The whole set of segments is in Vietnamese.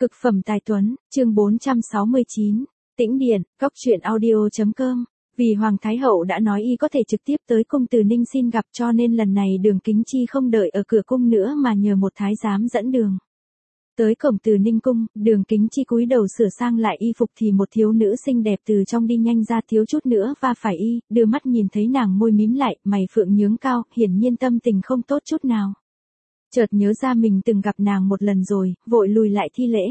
Cực phẩm tài tuấn, chương 469, Tĩnh Điện, Góc truyện audio.com. Vì Hoàng Thái Hậu đã nói y có thể trực tiếp tới cung Từ Ninh xin gặp, cho nên lần này Đường Kính Chi không đợi ở cửa cung nữa mà nhờ một thái giám dẫn đường. Tới cổng Từ Ninh cung, Đường Kính Chi cúi đầu sửa sang lại y phục thì một thiếu nữ xinh đẹp từ trong đi nhanh ra, thiếu chút nữa va phải y, đưa mắt nhìn thấy nàng môi mím lại, mày phượng nhướng cao, hiển nhiên tâm tình không tốt chút nào. Chợt nhớ ra mình từng gặp nàng một lần rồi, vội lùi lại thi lễ.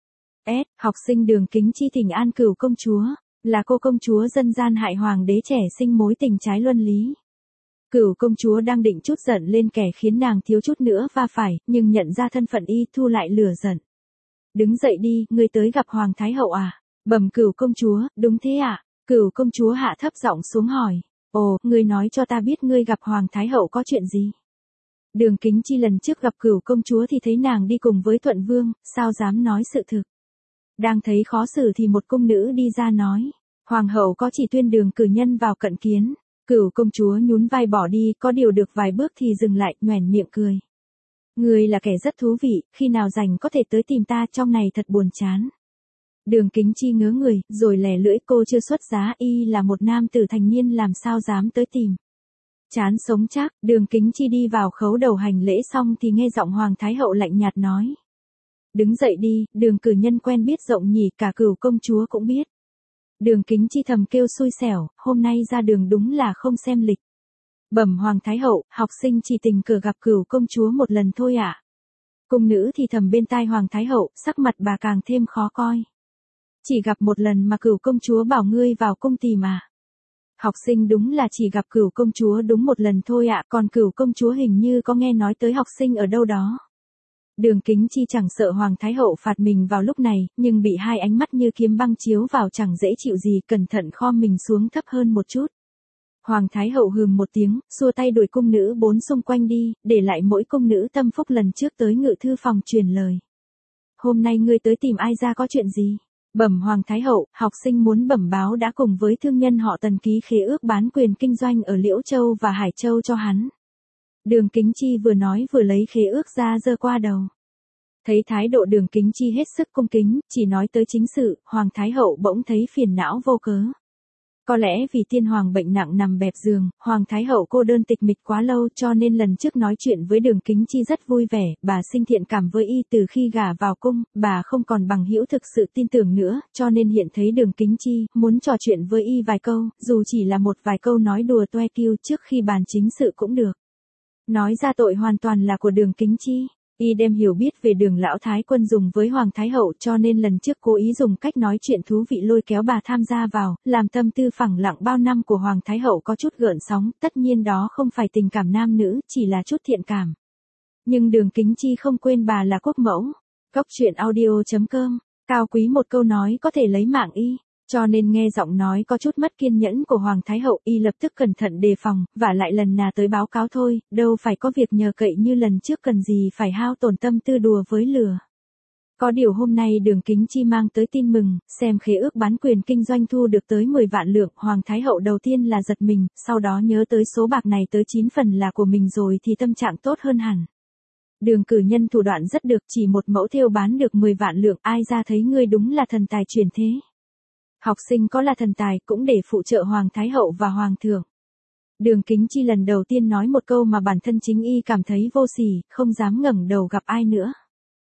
Học sinh Đường Kính Chi thỉnh an Cửu công chúa, là cô công chúa dân gian hại hoàng đế trẻ sinh mối tình trái luân lý. Cửu công chúa đang định chút giận lên kẻ khiến nàng thiếu chút nữa va phải, nhưng nhận ra thân phận y, thu lại lửa giận. Đứng dậy đi, ngươi tới gặp Hoàng Thái Hậu à? Bẩm Cửu công chúa, đúng thế ạ. Cửu công chúa hạ thấp giọng xuống hỏi. Ồ, ngươi nói cho ta biết ngươi gặp Hoàng Thái Hậu có chuyện gì? Đường Kính Chi lần trước gặp Cửu công chúa thì thấy nàng đi cùng với Thuận Vương, sao dám nói sự thực. Đang thấy khó xử thì một cung nữ đi ra nói. Hoàng hậu có chỉ tuyên Đường cử nhân vào cận kiến. Cửu công chúa nhún vai bỏ đi, có điều được vài bước thì dừng lại, nhoẻn miệng cười. Ngươi là kẻ rất thú vị, khi nào rảnh có thể tới tìm ta, trong này thật buồn chán. Đường Kính Chi ngớ người, rồi lẻ lưỡi, cô chưa xuất giá, y là một nam tử thành niên làm sao dám tới tìm. Chán sống chắc, Đường Kính Chi đi vào khấu đầu hành lễ xong thì nghe giọng Hoàng Thái Hậu lạnh nhạt nói. Đứng dậy đi, Đường cử nhân quen biết rộng nhỉ, cả Cửu công chúa cũng biết. Đường Kính Chi thầm kêu xui xẻo, hôm nay ra đường đúng là không xem lịch. Bẩm Hoàng Thái Hậu, học sinh chỉ tình cờ gặp Cửu công chúa một lần thôi ạ. Cung nữ thì thầm bên tai Hoàng Thái Hậu, sắc mặt bà càng thêm khó coi. Chỉ gặp một lần mà Cửu công chúa bảo ngươi vào cung tìm à? Học sinh đúng là chỉ gặp Cửu công chúa đúng một lần thôi ạ, còn Cửu công chúa hình như có nghe nói tới học sinh ở đâu đó. Đường Kính Chi chẳng sợ Hoàng Thái Hậu phạt mình vào lúc này, nhưng bị hai ánh mắt như kiếm băng chiếu vào chẳng dễ chịu gì, cẩn thận khom mình xuống thấp hơn một chút. Hoàng Thái Hậu hừm một tiếng, xua tay đuổi cung nữ bốn xung quanh đi, để lại mỗi cung nữ tâm phúc lần trước tới ngự thư phòng truyền lời. Hôm nay ngươi tới tìm ai ra, có chuyện gì? Bẩm Hoàng Thái Hậu, học sinh muốn bẩm báo đã cùng với thương nhân họ Tần ký khế ước bán quyền kinh doanh ở Liễu Châu và Hải Châu cho hắn. Đường Kính Chi vừa nói vừa lấy khế ước ra giơ qua đầu. Thấy thái độ Đường Kính Chi hết sức cung kính, chỉ nói tới chính sự, Hoàng Thái Hậu bỗng thấy phiền não vô cớ. Có lẽ vì tiên hoàng bệnh nặng nằm bẹp giường, Hoàng Thái Hậu cô đơn tịch mịch quá lâu, cho nên lần trước nói chuyện với Đường Kính Chi rất vui vẻ, bà sinh thiện cảm với y. Từ khi gả vào cung, bà không còn bằng hữu thực sự tin tưởng nữa, cho nên hiện thấy Đường Kính Chi, muốn trò chuyện với y vài câu, dù chỉ là một vài câu nói đùa toe kiêu trước khi bàn chính sự cũng được. Nói ra tội hoàn toàn là của Đường Kính Chi. Y đem hiểu biết về Đường lão thái quân dùng với Hoàng Thái Hậu, cho nên lần trước cố ý dùng cách nói chuyện thú vị lôi kéo bà tham gia vào, làm tâm tư phẳng lặng bao năm của Hoàng Thái Hậu có chút gợn sóng, tất nhiên đó không phải tình cảm nam nữ, chỉ là chút thiện cảm. Nhưng Đường Kính Chi không quên bà là quốc mẫu. Góc truyện audio.com, cao quý một câu nói có thể lấy mạng y. Cho nên nghe giọng nói có chút mất kiên nhẫn của Hoàng Thái Hậu, y lập tức cẩn thận đề phòng, và lại lần nào tới báo cáo thôi, đâu phải có việc nhờ cậy như lần trước, cần gì phải hao tổn tâm tư đùa với lửa. Có điều hôm nay Đường Kính Chi mang tới tin mừng, xem khế ước bán quyền kinh doanh thu được tới 10 vạn lượng, Hoàng Thái Hậu đầu tiên là giật mình, sau đó nhớ tới số bạc này tới 9 phần là của mình rồi thì tâm trạng tốt hơn hẳn. Đường cử nhân thủ đoạn rất được, chỉ một mẫu thêu bán được 10 vạn lượng, ai ra thấy ngươi đúng là thần tài chuyển thế. Học sinh có là thần tài cũng để phụ trợ Hoàng Thái Hậu và Hoàng thượng. Đường Kính Chi lần đầu tiên nói một câu mà bản thân chính y cảm thấy vô sỉ, không dám ngẩng đầu gặp ai nữa.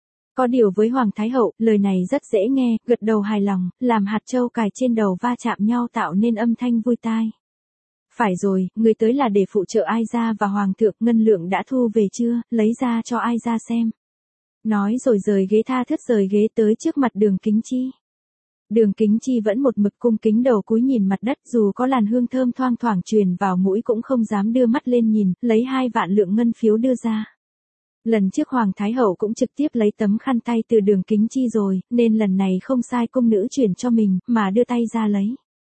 Có điều với Hoàng Thái Hậu, lời này rất dễ nghe, gật đầu hài lòng, làm hạt châu cài trên đầu va chạm nhau tạo nên âm thanh vui tai. Phải rồi, người tới là để phụ trợ ai ra và Hoàng thượng, ngân lượng đã thu về chưa, lấy ra cho ai ra xem. Nói rồi rời ghế, tha thướt rời ghế tới trước mặt Đường Kính Chi. Đường Kính Chi vẫn một mực cung kính đầu cúi nhìn mặt đất, dù có làn hương thơm thoang thoảng truyền vào mũi cũng không dám đưa mắt lên nhìn, lấy 2 vạn lượng ngân phiếu đưa ra. Lần trước Hoàng Thái Hậu cũng trực tiếp lấy tấm khăn tay từ Đường Kính Chi rồi, nên lần này không sai cung nữ chuyển cho mình, mà đưa tay ra lấy.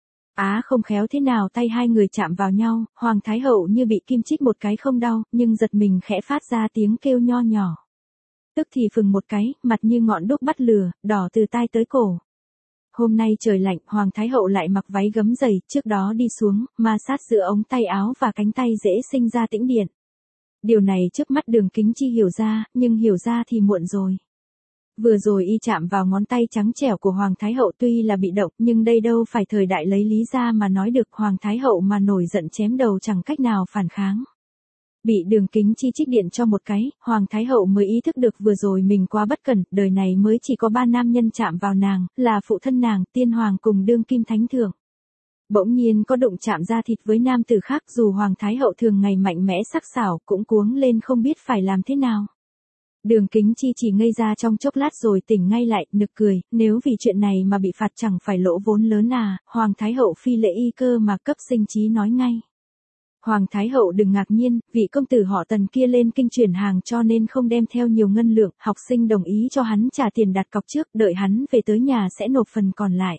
Không khéo thế nào tay hai người chạm vào nhau, Hoàng Thái Hậu như bị kim chích một cái không đau, nhưng giật mình khẽ phát ra tiếng kêu nho nhỏ. Tức thì phừng một cái, mặt như ngọn đuốc bắt lửa, đỏ từ tai tới cổ. Hôm nay trời lạnh, Hoàng Thái Hậu lại mặc váy gấm dày, trước đó đi xuống, ma sát giữa ống tay áo và cánh tay dễ sinh ra tĩnh điện. Điều này trước mắt Đường Kính Chi hiểu ra, nhưng hiểu ra thì muộn rồi. Vừa rồi y chạm vào ngón tay trắng trẻo của Hoàng Thái Hậu tuy là bị động nhưng đây đâu phải thời đại lấy lý ra mà nói được, Hoàng Thái Hậu mà nổi giận chém đầu chẳng cách nào phản kháng. Bị Đường Kính Chi trích điện cho một cái, Hoàng Thái Hậu mới ý thức được vừa rồi mình quá bất cẩn, đời này mới chỉ có 3 nam nhân chạm vào nàng, là phụ thân nàng, tiên hoàng cùng đương kim thánh thượng. Bỗng nhiên có đụng chạm da thịt với nam tử khác, dù Hoàng Thái Hậu thường ngày mạnh mẽ sắc sảo cũng cuống lên không biết phải làm thế nào. Đường Kính Chi chỉ ngây ra trong chốc lát rồi tỉnh ngay lại, nực cười, nếu vì chuyện này mà bị phạt chẳng phải lỗ vốn lớn à, Hoàng Thái Hậu phi lễ y cơ mà cấp sinh trí nói ngay. Hoàng Thái Hậu đừng ngạc nhiên, vị công tử họ Tần kia lên kinh chuyển hàng cho nên không đem theo nhiều ngân lượng, học sinh đồng ý cho hắn trả tiền đặt cọc trước, đợi hắn về tới nhà sẽ nộp phần còn lại.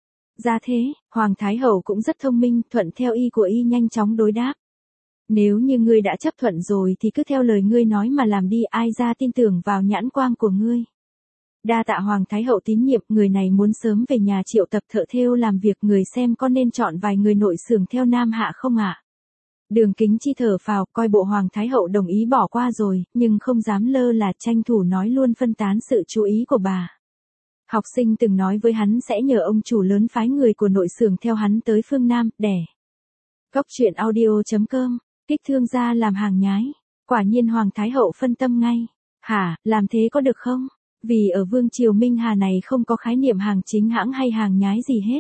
Ra thế, Hoàng Thái Hậu cũng rất thông minh, thuận theo ý của y nhanh chóng đối đáp. Nếu như ngươi đã chấp thuận rồi thì cứ theo lời ngươi nói mà làm đi, ai ra tin tưởng vào nhãn quang của ngươi. Đa tạ Hoàng Thái Hậu tín nhiệm, người này muốn sớm về nhà triệu tập thợ thêu làm việc, người xem có nên chọn vài người nội xưởng theo Nam Hạ không ạ? Đường Kính Chi thở phào, coi bộ Hoàng Thái Hậu đồng ý bỏ qua rồi, nhưng không dám lơ là tranh thủ nói luôn phân tán sự chú ý của bà. Học sinh từng nói với hắn sẽ nhờ ông chủ lớn phái người của nội xưởng theo hắn tới phương Nam, đẻ. Góc truyện audio.com, kích thương gia làm hàng nhái. Quả nhiên Hoàng Thái Hậu phân tâm ngay. Hả, làm thế có được không? Vì ở Vương Triều Minh Hà này không có khái niệm hàng chính hãng hay hàng nhái gì hết.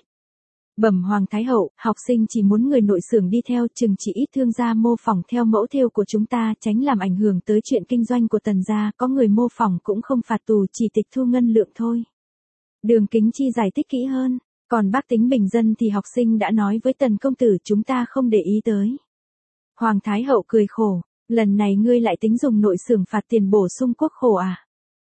Bẩm Hoàng Thái Hậu, học sinh chỉ muốn người nội xưởng đi theo, chừng chỉ ít thương gia mô phỏng theo mẫu thêu của chúng ta, tránh làm ảnh hưởng tới chuyện kinh doanh của Tần gia, có người mô phỏng cũng không phạt tù, chỉ tịch thu ngân lượng thôi. Đường Kính Chi giải thích kỹ hơn, còn bác tính bình dân thì học sinh đã nói với Tần công tử chúng ta không để ý tới. Hoàng Thái Hậu cười khổ, lần này ngươi lại tính dùng nội xưởng phạt tiền bổ sung quốc khổ à?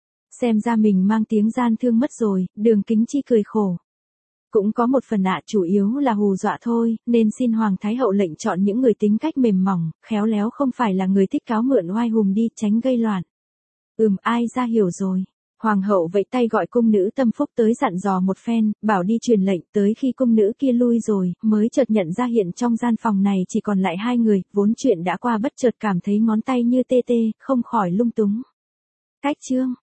Xem ra mình mang tiếng gian thương mất rồi, Đường Kính Chi cười khổ. Cũng có một phần ạ, chủ yếu là hù dọa thôi, nên xin Hoàng Thái Hậu lệnh chọn những người tính cách mềm mỏng, khéo léo, không phải là người thích cáo mượn oai hùng đi, tránh gây loạn. Ai ra hiểu rồi. Hoàng hậu vẫy tay gọi cung nữ tâm phúc tới dặn dò một phen, bảo đi truyền lệnh, tới khi cung nữ kia lui rồi, mới chợt nhận ra hiện trong gian phòng này chỉ còn lại 2 người, vốn chuyện đã qua bất chợt cảm thấy ngón tay như tê tê, không khỏi lung túng. Cách chương